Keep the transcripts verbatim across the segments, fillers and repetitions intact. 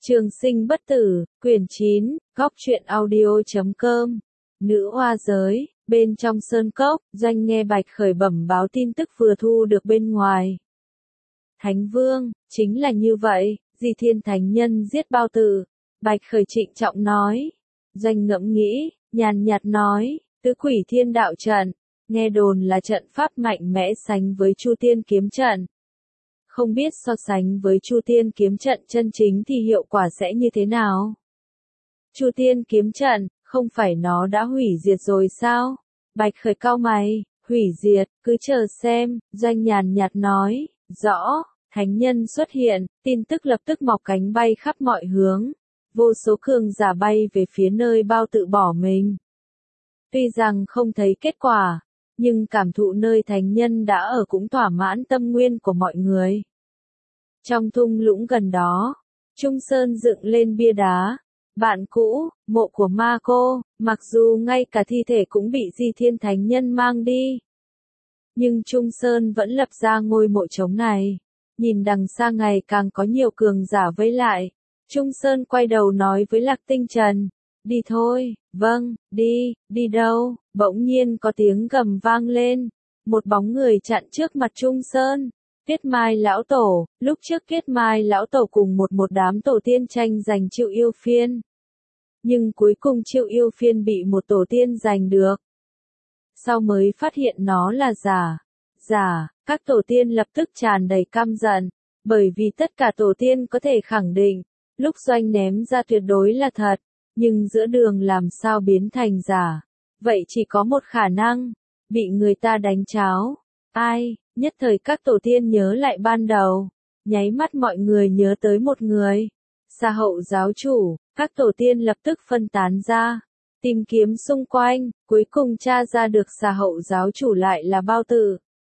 Trường sinh bất tử, quyển chín, góc truyện audio chấm com. Nữ oa giới, bên trong sơn cốc, Doanh nghe Bạch Khởi bẩm báo tin tức vừa thu được bên ngoài. Thánh Vương, chính là như vậy, Di Thiên Thánh Nhân giết Bao Tử. Bạch Khởi trịnh trọng nói. Doanh ngẫm nghĩ, nhàn nhạt nói, tứ quỷ thiên đạo trận, nghe đồn là trận pháp mạnh mẽ sánh với Chu Tiên kiếm trận. Không biết so sánh với Chu Tiên kiếm trận chân chính thì hiệu quả sẽ như thế nào? Chu Tiên kiếm trận, không phải nó đã hủy diệt rồi sao? Bạch Khởi cau mày, hủy diệt, cứ chờ xem, Doanh nhàn nhạt nói, rõ, thánh nhân xuất hiện, tin tức lập tức mọc cánh bay khắp mọi hướng. Vô số cường giả bay về phía nơi Bao Tử bỏ mình. Tuy rằng không thấy kết quả, nhưng cảm thụ nơi thánh nhân đã ở cũng thỏa mãn tâm nguyên của mọi người. Trong thung lũng gần đó, Trung Sơn dựng lên bia đá. Bạn cũ, mộ của ma cô, mặc dù ngay cả thi thể cũng bị Di Thiên Thánh Nhân mang đi. Nhưng Trung Sơn vẫn lập ra ngôi mộ trống này. Nhìn đằng xa ngày càng có nhiều cường giả vây lại. Trung Sơn quay đầu nói với Lạc Tinh Trần. Đi thôi, vâng, đi, đi đâu? Bỗng nhiên có tiếng gầm vang lên. Một bóng người chặn trước mặt Trung Sơn. Tiết Mai Lão Tổ, lúc trước Tiết Mai Lão Tổ cùng một một đám tổ tiên tranh giành Triệu Yêu Phiên. Nhưng cuối cùng Triệu Yêu Phiên bị một tổ tiên giành được. Sau mới phát hiện nó là giả. Giả, các tổ tiên lập tức tràn đầy căm giận. Bởi vì tất cả tổ tiên có thể khẳng định, lúc Doanh ném ra tuyệt đối là thật. Nhưng giữa đường làm sao biến thành giả. Vậy chỉ có một khả năng, bị người ta đánh cháo. Ai? Nhất thời các tổ tiên nhớ lại ban đầu, nháy mắt mọi người nhớ tới một người. Sa Hậu giáo chủ, các tổ tiên lập tức phân tán ra, tìm kiếm xung quanh, cuối cùng tra ra được Sa Hậu giáo chủ lại là Bao Tử.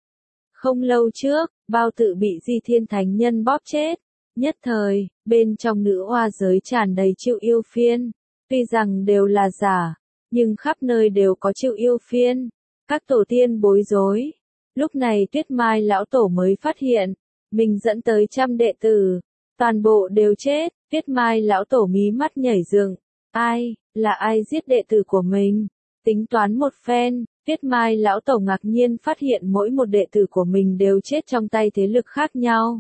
Không lâu trước, Bao Tử bị Di Thiên Thánh Nhân bóp chết. Nhất thời, bên trong nữ oa giới tràn đầy Triệu Yêu Phiên, tuy rằng đều là giả, nhưng khắp nơi đều có Triệu Yêu Phiên. Các tổ tiên bối rối. Lúc này Tuyết Mai Lão Tổ mới phát hiện, mình dẫn tới trăm đệ tử, toàn bộ đều chết. Tuyết Mai Lão Tổ mí mắt nhảy dựng, ai, là ai giết đệ tử của mình? Tính toán một phen, Tuyết Mai Lão Tổ ngạc nhiên phát hiện mỗi một đệ tử của mình đều chết trong tay thế lực khác nhau.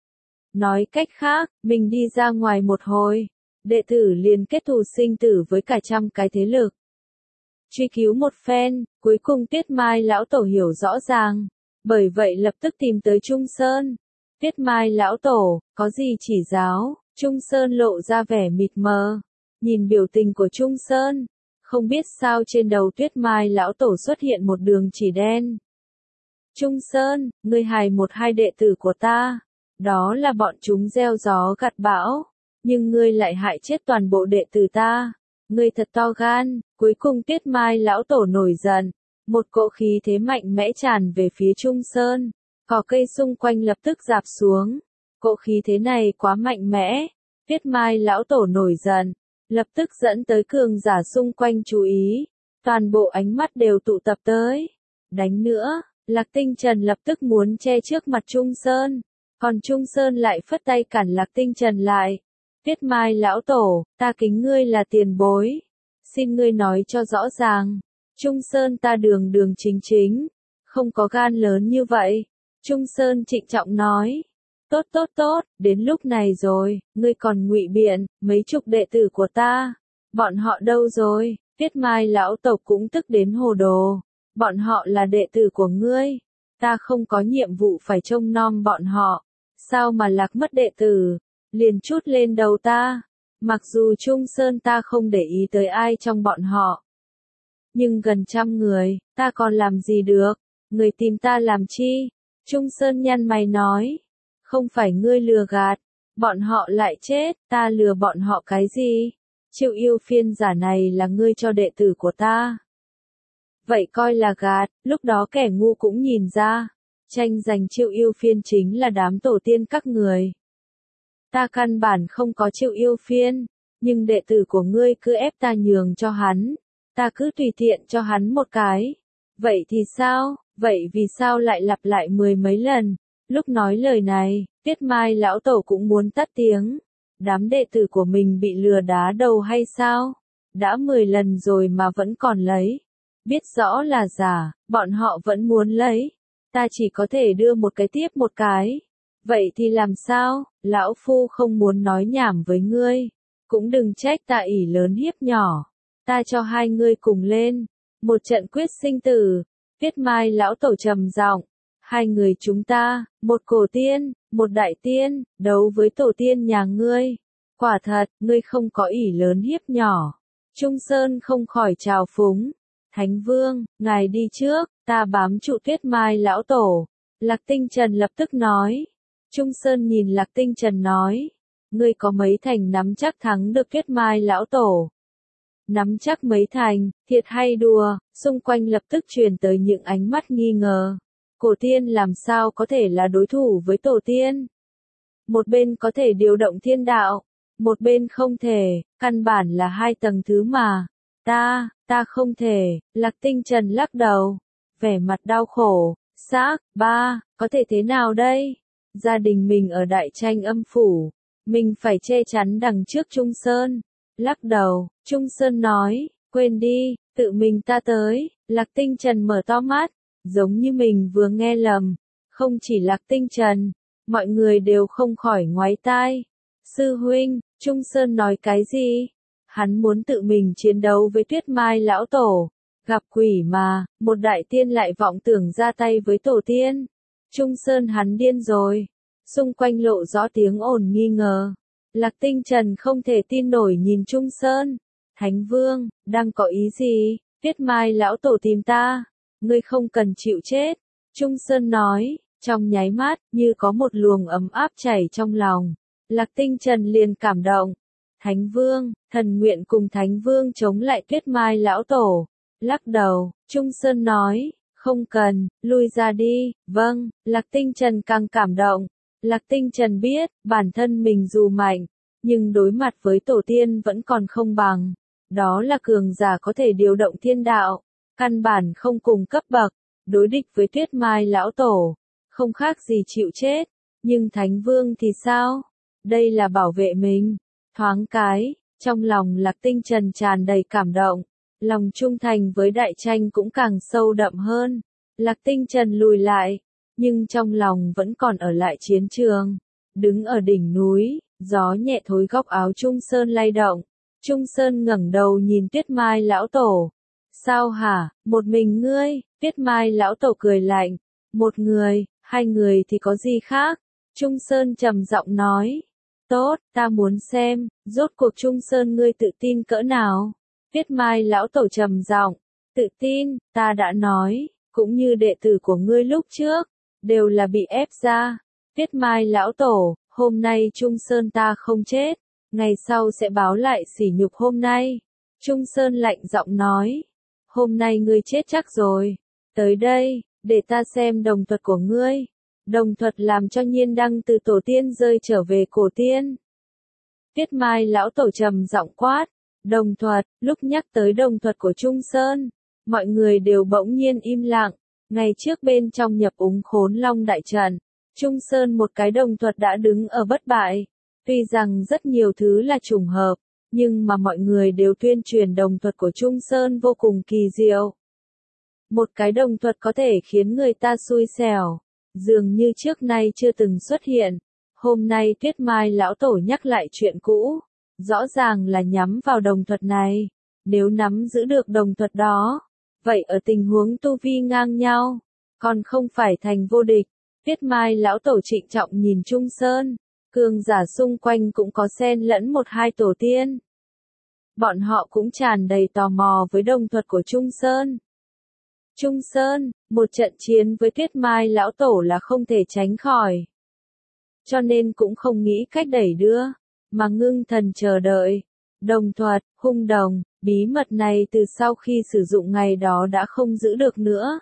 Nói cách khác, mình đi ra ngoài một hồi, đệ tử liền kết thù sinh tử với cả trăm cái thế lực. Truy cứu một phen, cuối cùng Tiết Mai Lão Tổ hiểu rõ ràng, bởi vậy lập tức tìm tới Trung Sơn. Tiết Mai Lão Tổ, có gì chỉ giáo? Trung Sơn lộ ra vẻ mịt mờ, nhìn biểu tình của Trung Sơn, không biết sao trên đầu Tiết Mai Lão Tổ xuất hiện một đường chỉ đen. Trung Sơn, ngươi hại một hai đệ tử của ta, đó là bọn chúng gieo gió gặt bão, nhưng ngươi lại hại chết toàn bộ đệ tử ta. Ngươi thật to gan. Cuối cùng Tiết Mai Lão Tổ nổi giận, một cỗ khí thế mạnh mẽ tràn về phía Trung Sơn, cỏ cây xung quanh lập tức rạp xuống. Cỗ khí thế này quá mạnh mẽ, Tiết Mai Lão Tổ nổi giận, lập tức dẫn tới cường giả xung quanh chú ý, toàn bộ ánh mắt đều tụ tập tới. Đánh nữa, Lạc Tinh Trần lập tức muốn che trước mặt Trung Sơn, còn Trung Sơn lại phất tay cản Lạc Tinh Trần lại. Tiết Mai Lão Tổ, ta kính ngươi là tiền bối. Xin ngươi nói cho rõ ràng. Trung Sơn ta đường đường chính chính. Không có gan lớn như vậy. Trung Sơn trịnh trọng nói. Tốt tốt tốt, đến lúc này rồi, ngươi còn ngụy biện, mấy chục đệ tử của ta. Bọn họ đâu rồi? Tiết Mai Lão Tổ cũng tức đến hồ đồ. Bọn họ là đệ tử của ngươi. Ta không có nhiệm vụ phải trông nom bọn họ. Sao mà lạc mất đệ tử? Liền chút lên đầu ta. Mặc dù Trung Sơn ta không để ý tới ai trong bọn họ. Nhưng gần trăm người, ta còn làm gì được? Người tìm ta làm chi? Trung Sơn nhăn mày nói. Không phải ngươi lừa gạt. Bọn họ lại chết, ta lừa bọn họ cái gì? Triệu Yêu Phiên giả này là ngươi cho đệ tử của ta. Vậy coi là gạt, lúc đó kẻ ngu cũng nhìn ra. Tranh giành Triệu Yêu Phiên chính là đám tổ tiên các người. Ta căn bản không có Triệu Yêu Phiên, nhưng đệ tử của ngươi cứ ép ta nhường cho hắn, ta cứ tùy tiện cho hắn một cái. Vậy thì sao? Vậy vì sao lại lặp lại mười mấy lần? Lúc nói lời này, Tiết Mai Lão Tổ cũng muốn tắt tiếng. đám đệ tử của mình bị lừa đá đầu hay sao? Đã mười lần rồi mà vẫn còn lấy. Biết rõ là giả, bọn họ vẫn muốn lấy. Ta chỉ có thể đưa một cái tiếp một cái. Vậy thì làm sao? Lão Phu không muốn nói nhảm với ngươi. Cũng đừng trách ta ỷ lớn hiếp nhỏ. Ta cho hai ngươi cùng lên. Một trận quyết sinh tử. Tiết Mai lão tổ trầm giọng. Hai người chúng ta, một cổ tiên, một đại tiên, đấu với tổ tiên nhà ngươi. Quả thật, ngươi không có ỷ lớn hiếp nhỏ. Trung Sơn không khỏi trào phúng. Thánh Vương, ngài đi trước, ta bám trụ Tuyết Mai lão tổ. Lạc Tinh Trần lập tức nói. Trung Sơn nhìn Lạc Tinh Trần nói. Ngươi có mấy thành nắm chắc thắng được Tuyết Mai lão tổ? Nắm chắc mấy thành, thiệt hay đùa, xung quanh lập tức truyền tới những ánh mắt nghi ngờ. Cổ tiên làm sao có thể là đối thủ với tổ tiên? Một bên có thể điều động thiên đạo, một bên không thể, căn bản là hai tầng thứ mà. Ta, ta không thể, Lạc Tinh Trần lắc đầu, vẻ mặt đau khổ, xác, ba, có thể thế nào đây? Gia đình mình ở Đại Tranh Âm Phủ, mình phải che chắn đằng trước Trung Sơn. Lắc đầu, Trung Sơn nói, quên đi, tự mình ta tới. Lạc Tinh Trần mở to mắt, giống như mình vừa nghe lầm. Không chỉ Lạc Tinh Trần, mọi người đều không khỏi ngoái tai. Sư huynh, Trung Sơn nói cái gì? Hắn muốn tự mình chiến đấu với Tuyết Mai lão tổ. Gặp quỷ mà, một đại tiên lại vọng tưởng ra tay với tổ tiên. Trung Sơn hắn điên rồi. Xung quanh lộ rõ tiếng ồn nghi ngờ. Lạc Tinh Trần không thể tin nổi nhìn Trung Sơn. Thánh Vương, đang có ý gì? Tuyết Mai lão tổ tìm ta. Ngươi không cần chịu chết. Trung Sơn nói, trong nháy mắt, như có một luồng ấm áp chảy trong lòng. Lạc Tinh Trần liền cảm động. Thánh Vương, thần nguyện cùng Thánh Vương chống lại Tuyết Mai lão tổ. Lắc đầu, Trung Sơn nói, không cần, lui ra đi. Vâng, Lạc Tinh Trần càng cảm động. Lạc Tinh Trần biết, bản thân mình dù mạnh, nhưng đối mặt với tổ tiên vẫn còn không bằng. Đó là cường giả có thể điều động thiên đạo, căn bản không cùng cấp bậc, đối địch với Tuyết Mai lão tổ, không khác gì chịu chết. Nhưng Thánh Vương thì sao? Đây là bảo vệ mình. Thoáng cái, trong lòng Lạc Tinh Trần tràn đầy cảm động, lòng trung thành với Đại Tranh cũng càng sâu đậm hơn. Lạc Tinh Trần lùi lại, nhưng trong lòng vẫn còn ở lại chiến trường. Đứng ở đỉnh núi, gió nhẹ thối góc áo Trung Sơn lay động. Trung Sơn ngẩng đầu nhìn Tuyết Mai lão tổ. Sao hả, một mình ngươi? Tuyết Mai lão tổ cười lạnh. Một người, hai người thì có gì khác? Trung Sơn trầm giọng nói. Tốt, ta muốn xem, rốt cuộc Trung Sơn ngươi tự tin cỡ nào? Tuyết Mai lão tổ trầm giọng. Tự tin, ta đã nói, cũng như đệ tử của ngươi lúc trước, đều là bị ép ra. Tuyết Mai lão tổ, hôm nay Trung Sơn ta không chết, ngày sau sẽ báo lại sỉ nhục hôm nay. Trung Sơn lạnh giọng nói, hôm nay ngươi chết chắc rồi. Tới đây, để ta xem đồng thuật của ngươi. Đồng thuật làm cho Nhiên Đăng từ tổ tiên rơi trở về cổ tiên. Tuyết Mai lão tổ trầm giọng quát, đồng thuật. Lúc nhắc tới đồng thuật của Trung Sơn, mọi người đều bỗng nhiên im lặng. Ngày trước bên trong nhập úng khốn long đại trận, Trung Sơn một cái đồng thuật đã đứng ở bất bại. Tuy rằng rất nhiều thứ là trùng hợp, nhưng mà mọi người đều tuyên truyền đồng thuật của Trung Sơn vô cùng kỳ diệu. Một cái đồng thuật có thể khiến người ta xui xẻo, dường như trước nay chưa từng xuất hiện. Hôm nay Tuyết Mai lão tổ nhắc lại chuyện cũ, rõ ràng là nhắm vào đồng thuật này. Nếu nắm giữ được đồng thuật đó, vậy ở tình huống tu vi ngang nhau, còn không phải thành vô địch. Tuyết Mai lão tổ trịnh trọng nhìn Trung Sơn, cường giả xung quanh cũng có xen lẫn một hai tổ tiên. Bọn họ cũng tràn đầy tò mò với đồng thuật của Trung Sơn. Trung Sơn, một trận chiến với Tuyết Mai lão tổ là không thể tránh khỏi. Cho nên cũng không nghĩ cách đẩy đưa, mà ngưng thần chờ đợi. Đồng thuật, hung đồng, bí mật này từ sau khi sử dụng ngày đó đã không giữ được nữa.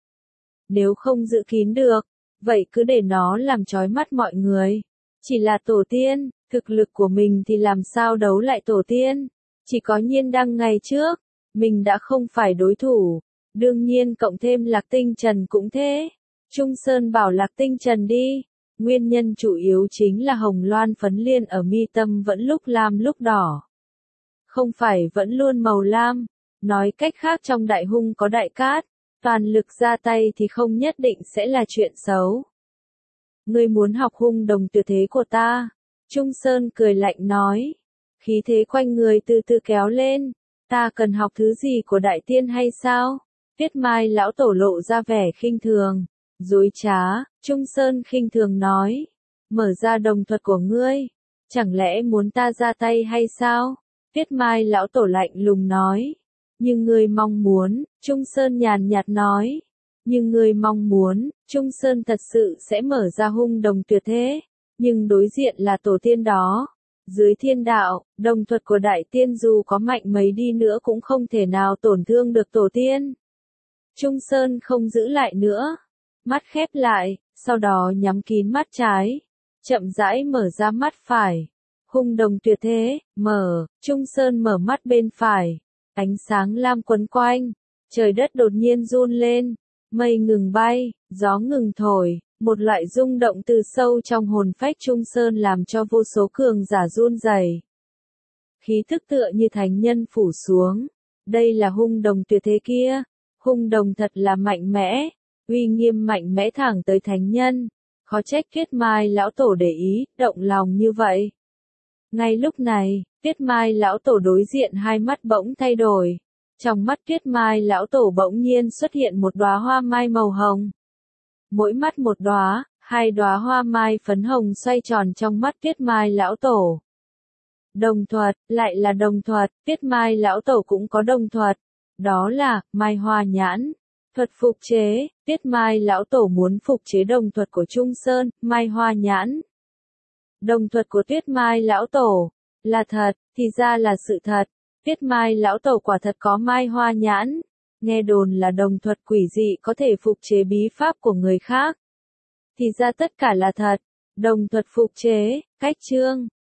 Nếu không giữ kín được, vậy cứ để nó làm chói mắt mọi người. Chỉ là tổ tiên, thực lực của mình thì làm sao đấu lại tổ tiên. Chỉ có Nhiên Đăng ngày trước, mình đã không phải đối thủ. Đương nhiên cộng thêm Lạc Tinh Trần cũng thế. Trung Sơn bảo Lạc Tinh Trần đi. Nguyên nhân chủ yếu chính là hồng loan phấn liên ở mi tâm vẫn lúc lam lúc đỏ. Không phải vẫn luôn màu lam. Nói cách khác trong đại hung có đại cát, toàn lực ra tay thì không nhất định sẽ là chuyện xấu. Ngươi muốn học hung đồng tuyệt thế của ta. Trung Sơn cười lạnh nói. Khí thế quanh người từ từ kéo lên. Ta cần học thứ gì của đại tiên hay sao? Tiết Mai lão tổ lộ ra vẻ khinh thường. Dối trá, Trung Sơn khinh thường nói. Mở ra đồng thuật của ngươi. Chẳng lẽ muốn ta ra tay hay sao? Tiết Mai lão tổ lạnh lùng nói. Nhưng ngươi mong muốn, Trung Sơn nhàn nhạt nói. Nhưng ngươi mong muốn, Trung Sơn thật sự sẽ mở ra hung đồng tuyệt thế. Nhưng đối diện là tổ tiên đó. Dưới thiên đạo, đồng thuật của đại tiên dù có mạnh mấy đi nữa cũng không thể nào tổn thương được tổ tiên. Trung Sơn không giữ lại nữa. Mắt khép lại, sau đó nhắm kín mắt trái. Chậm rãi mở ra mắt phải. Hung đồng tuyệt thế, mở, Trung Sơn mở mắt bên phải. Ánh sáng lam quấn quanh. Trời đất đột nhiên run lên. Mây ngừng bay, gió ngừng thổi. Một loại rung động từ sâu trong hồn phách Trung Sơn làm cho vô số cường giả run rẩy. Khí thức tựa như thánh nhân phủ xuống. Đây là hung đồng tuyệt thế kia. Hung đồng thật là mạnh mẽ. Uy nghiêm mạnh mẽ thẳng tới thánh nhân. Khó trách Tiết Mai lão tổ để ý, động lòng như vậy. Ngay lúc này, Tiết Mai lão tổ đối diện hai mắt bỗng thay đổi. Trong mắt Tiết Mai lão tổ bỗng nhiên xuất hiện một đóa hoa mai màu hồng. Mỗi mắt một đóa, hai đóa hoa mai phấn hồng xoay tròn trong mắt Tiết Mai lão tổ. Đồng thuật, lại là đồng thuật, Tiết Mai lão tổ cũng có đồng thuật. Đó là, Mai Hoa Nhãn. Thuật phục chế, Tiết Mai lão tổ muốn phục chế đồng thuật của Trung Sơn, Mai Hoa Nhãn. Đồng thuật của Tiết Mai lão tổ, là thật, thì ra là sự thật. Tiết Mai lão tổ quả thật có Mai Hoa Nhãn. Nghe đồn là đồng thuật quỷ dị có thể phục chế bí pháp của người khác. Thì ra tất cả là thật. Đồng thuật phục chế, cách chương.